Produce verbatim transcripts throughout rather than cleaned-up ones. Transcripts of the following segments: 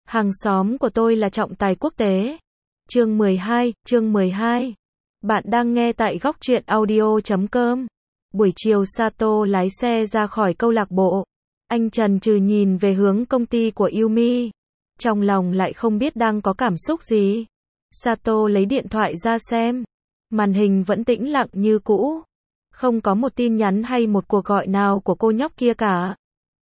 Hàng xóm của tôi là trọng tài quốc tế. Chương mười hai, chương mười hai. Bạn đang nghe tại góc truyện audio chấm com. Buổi chiều Sato lái xe ra khỏi câu lạc bộ. Anh chần chừ nhìn về hướng công ty của Yumi. Trong lòng lại không biết đang có cảm xúc gì. Sato lấy điện thoại ra xem. Màn hình vẫn tĩnh lặng như cũ. Không có một tin nhắn hay một cuộc gọi nào của cô nhóc kia cả.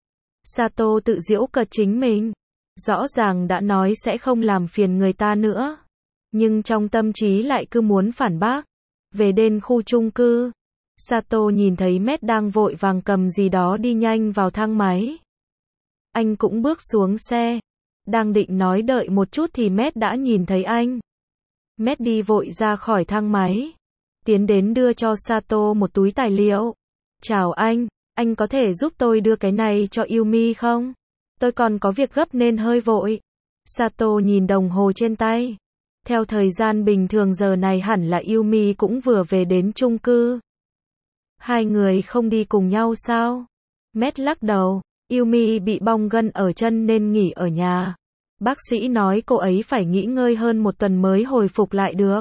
Sato tự giễu cợt chính mình. Rõ ràng đã nói sẽ không làm phiền người ta nữa. Nhưng trong tâm trí lại cứ muốn phản bác. Về đến khu chung cư. Sato nhìn thấy Matt đang vội vàng cầm gì đó đi nhanh vào thang máy. Anh cũng bước xuống xe. Đang định nói đợi một chút thì Matt đã nhìn thấy anh. Matt đi vội ra khỏi thang máy. Tiến đến đưa cho Sato một túi tài liệu. Chào anh, anh có thể giúp tôi đưa cái này cho Yumi không? Tôi còn có việc gấp nên hơi vội. Sato nhìn đồng hồ trên tay. Theo thời gian bình thường giờ này hẳn là Yumi cũng vừa về đến chung cư. Hai người không đi cùng nhau sao? Matt lắc đầu. Yumi bị bong gân ở chân nên nghỉ ở nhà. Bác sĩ nói cô ấy phải nghỉ ngơi hơn một tuần mới hồi phục lại được.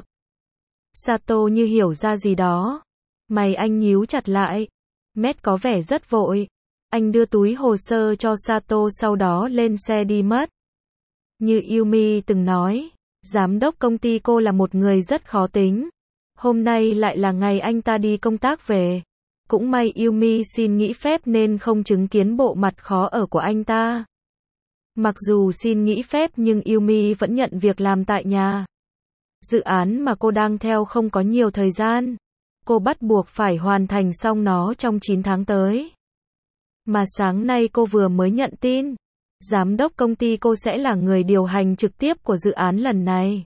Sato như hiểu ra gì đó. Mày anh nhíu chặt lại. Matt có vẻ rất vội. Anh đưa túi hồ sơ cho Sato sau đó lên xe đi mất. Như Yumi từng nói, giám đốc công ty cô là một người rất khó tính. Hôm nay lại là ngày anh ta đi công tác về. Cũng may Yumi xin nghỉ phép nên không chứng kiến bộ mặt khó ở của anh ta. Mặc dù xin nghỉ phép nhưng Yumi vẫn nhận việc làm tại nhà. Dự án mà cô đang theo không có nhiều thời gian. Cô bắt buộc phải hoàn thành xong nó trong chín tháng tới. Mà sáng nay cô vừa mới nhận tin. Giám đốc công ty cô sẽ là người điều hành trực tiếp của dự án lần này.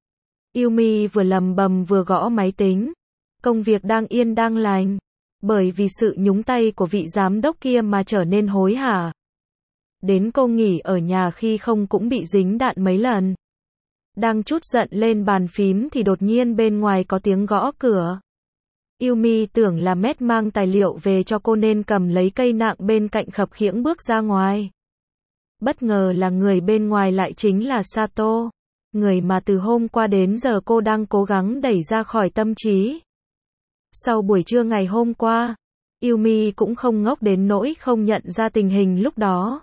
Yumi vừa lầm bầm vừa gõ máy tính. Công việc đang yên đang lành. Bởi vì sự nhúng tay của vị giám đốc kia mà trở nên hối hả. Đến cô nghỉ ở nhà khi không cũng bị dính đạn mấy lần. Đang trút giận lên bàn phím thì đột nhiên bên ngoài có tiếng gõ cửa. Yumi tưởng là Matt mang tài liệu về cho cô nên cầm lấy cây nạng bên cạnh khập khiễng bước ra ngoài. Bất ngờ là người bên ngoài lại chính là Sato. Người mà từ hôm qua đến giờ cô đang cố gắng đẩy ra khỏi tâm trí. Sau buổi trưa ngày hôm qua, Yumi cũng không ngốc đến nỗi không nhận ra tình hình lúc đó.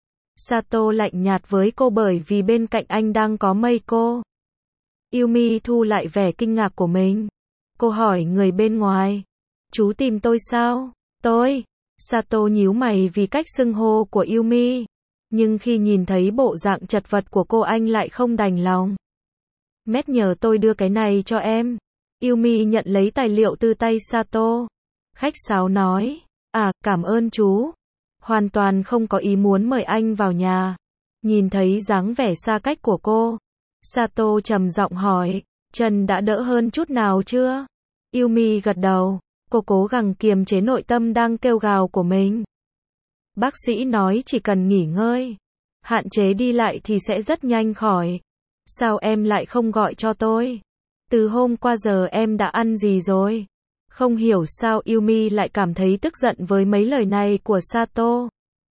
Sato lạnh nhạt với cô bởi vì bên cạnh anh đang có Meiko. Yumi thu lại vẻ kinh ngạc của mình. Cô hỏi người bên ngoài. Chú tìm tôi sao? Tôi. Sato nhíu mày vì cách xưng hô của Yumi. Nhưng khi nhìn thấy bộ dạng chật vật của cô anh lại không đành lòng. Matt nhờ tôi đưa cái này cho em. Yumi nhận lấy tài liệu từ tay Sato. Khách sáo nói. À, cảm ơn chú. Hoàn toàn không có ý muốn mời anh vào nhà. Nhìn thấy dáng vẻ xa cách của cô. Sato trầm giọng hỏi. Chân đã đỡ hơn chút nào chưa? Yumi gật đầu. Cô cố gắng kiềm chế nội tâm đang kêu gào của mình. Bác sĩ nói chỉ cần nghỉ ngơi, hạn chế đi lại thì sẽ rất nhanh khỏi. Sao em lại không gọi cho tôi? Từ hôm qua giờ em đã ăn gì rồi? Không hiểu sao Yumi lại cảm thấy tức giận với mấy lời này của Sato.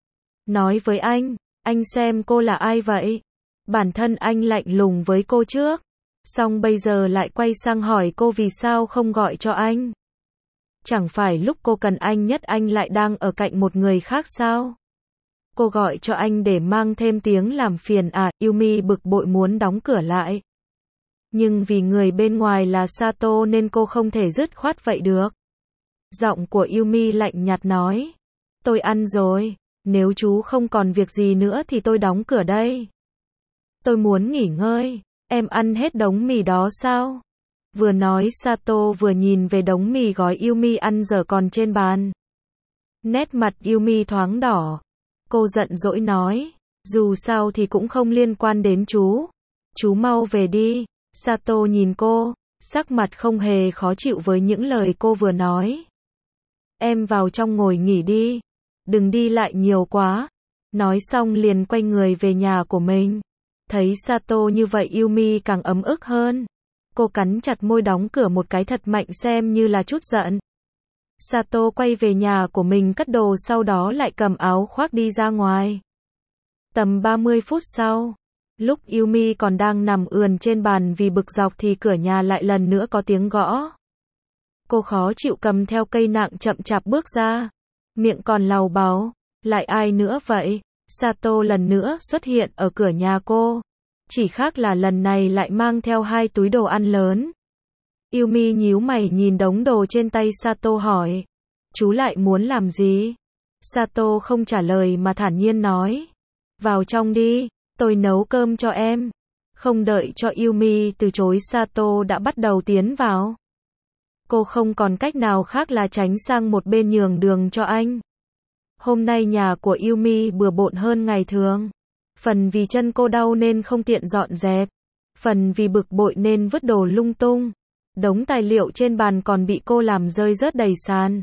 Nói với anh, anh xem cô là ai vậy? Bản thân anh lạnh lùng với cô trước. Xong bây giờ lại quay sang hỏi cô vì sao không gọi cho anh. Chẳng phải lúc cô cần anh nhất anh lại đang ở cạnh một người khác sao? Cô gọi cho anh để mang thêm tiếng làm phiền à? Yumi bực bội muốn đóng cửa lại. Nhưng vì người bên ngoài là Sato nên cô không thể dứt khoát vậy được. Giọng của Yumi lạnh nhạt nói. Tôi ăn rồi, nếu chú không còn việc gì nữa thì tôi đóng cửa đây. Tôi muốn nghỉ ngơi. Em ăn hết đống mì đó sao? Vừa nói Sato vừa nhìn về đống mì gói Yumi ăn dở còn trên bàn. Nét mặt Yumi thoáng đỏ. Cô giận dỗi nói. Dù sao thì cũng không liên quan đến chú. Chú mau về đi. Sato nhìn cô, sắc mặt không hề khó chịu với những lời cô vừa nói. Em vào trong ngồi nghỉ đi. Đừng đi lại nhiều quá. Nói xong liền quay người về nhà của mình. Thấy Sato như vậy Yumi càng ấm ức hơn. Cô cắn chặt môi đóng cửa một cái thật mạnh xem như là chút giận. Sato quay về nhà của mình cất đồ sau đó lại cầm áo khoác đi ra ngoài. Tầm ba mươi phút sau, Lúc Yumi còn đang nằm ườn trên bàn vì bực dọc thì cửa nhà lại lần nữa có tiếng gõ. Cô khó chịu cầm theo cây nạng chậm chạp bước ra. Miệng còn lầu bầu. Lại ai nữa vậy? Sato lần nữa xuất hiện ở cửa nhà cô. Chỉ khác là lần này lại mang theo hai túi đồ ăn lớn. Yumi nhíu mày nhìn đống đồ trên tay Sato hỏi. Chú lại muốn làm gì? Sato không trả lời mà thản nhiên nói. Vào trong đi, tôi nấu cơm cho em. Không đợi cho Yumi từ chối, Sato đã bắt đầu tiến vào. Cô không còn cách nào khác là tránh sang một bên nhường đường cho anh. Hôm nay nhà của Yumi bừa bộn hơn ngày thường. Phần vì chân cô đau nên không tiện dọn dẹp. Phần vì bực bội nên vứt đồ lung tung. Đống tài liệu trên bàn còn bị cô làm rơi rớt đầy sàn.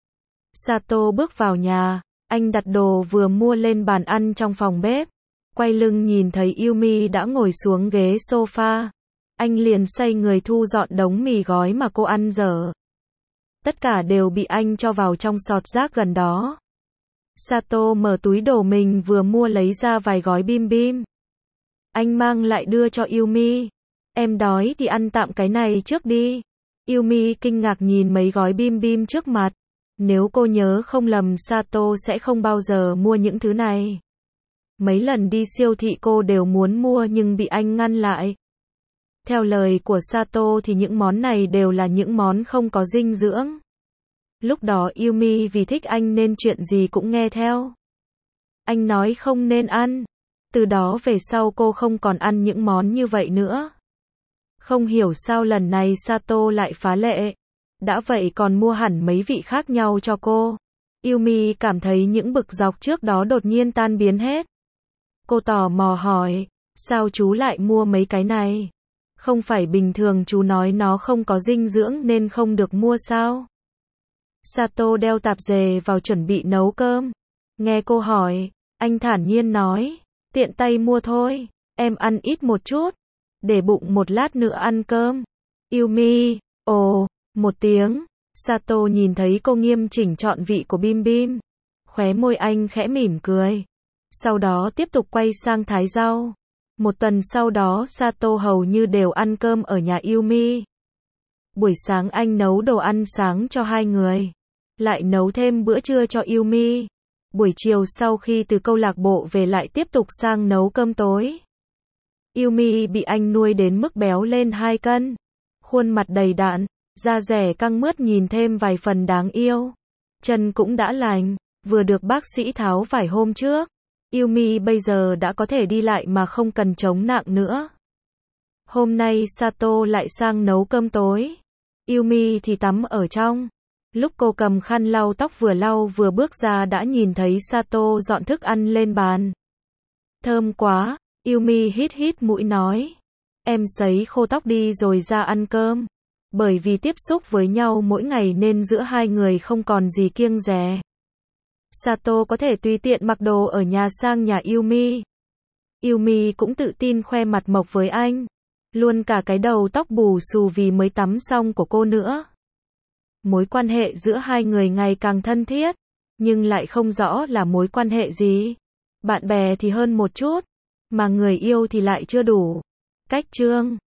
Sato bước vào nhà. Anh đặt đồ vừa mua lên bàn ăn trong phòng bếp. Quay lưng nhìn thấy Yumi đã ngồi xuống ghế sofa. Anh liền xoay người thu dọn đống mì gói mà cô ăn dở. Tất cả đều bị anh cho vào trong sọt rác gần đó. Sato mở túi đồ mình vừa mua lấy ra vài gói bim bim. Anh mang lại đưa cho Yumi. Em đói thì ăn tạm cái này trước đi. Yumi kinh ngạc nhìn mấy gói bim bim trước mặt. Nếu cô nhớ không lầm, Sato sẽ không bao giờ mua những thứ này. Mấy lần đi siêu thị cô đều muốn mua nhưng bị anh ngăn lại. Theo lời của Sato thì những món này đều là những món không có dinh dưỡng. Lúc đó Yumi vì thích anh nên chuyện gì cũng nghe theo. Anh nói không nên ăn. Từ đó về sau cô không còn ăn những món như vậy nữa. Không hiểu sao lần này Sato lại phá lệ. Đã vậy còn mua hẳn mấy vị khác nhau cho cô. Yumi cảm thấy những bực dọc trước đó đột nhiên tan biến hết. Cô tò mò hỏi, sao chú lại mua mấy cái này? Không phải bình thường chú nói nó không có dinh dưỡng nên không được mua sao? Sato đeo tạp dề vào chuẩn bị nấu cơm. Nghe cô hỏi, anh thản nhiên nói, tiện tay mua thôi, em ăn ít một chút, để bụng một lát nữa ăn cơm. Yumi, ồ, một tiếng. Sato nhìn thấy cô nghiêm chỉnh chọn vị của bim bim. Khóe môi anh khẽ mỉm cười. Sau đó tiếp tục quay sang thái rau. Một tuần sau đó Sato hầu như đều ăn cơm ở nhà Yumi. Buổi sáng anh nấu đồ ăn sáng cho hai người. Lại nấu thêm bữa trưa cho Yumi. Buổi chiều sau khi từ câu lạc bộ về lại tiếp tục sang nấu cơm tối. Yumi bị anh nuôi đến mức béo lên hai cân. Khuôn mặt đầy đặn, da dẻ căng mướt nhìn thêm vài phần đáng yêu. Chân cũng đã lành, vừa được bác sĩ tháo vải hôm trước. Yumi bây giờ đã có thể đi lại mà không cần chống nặng nữa. Hôm nay Sato lại sang nấu cơm tối. Yumi thì tắm ở trong. Lúc cô cầm khăn lau tóc vừa lau vừa bước ra đã nhìn thấy Sato dọn thức ăn lên bàn. Thơm quá, Yumi hít hít mũi nói. Em sấy khô tóc đi rồi ra ăn cơm. Bởi vì tiếp xúc với nhau mỗi ngày nên giữa hai người không còn gì kiêng dè. Sato có thể tùy tiện mặc đồ ở nhà sang nhà Yumi. Yumi cũng tự tin khoe mặt mộc với anh. Luôn cả cái đầu tóc bù xù vì mới tắm xong của cô nữa. Mối quan hệ giữa hai người ngày càng thân thiết, nhưng lại không rõ là mối quan hệ gì. Bạn bè thì hơn một chút, mà người yêu thì lại chưa đủ. Cách chương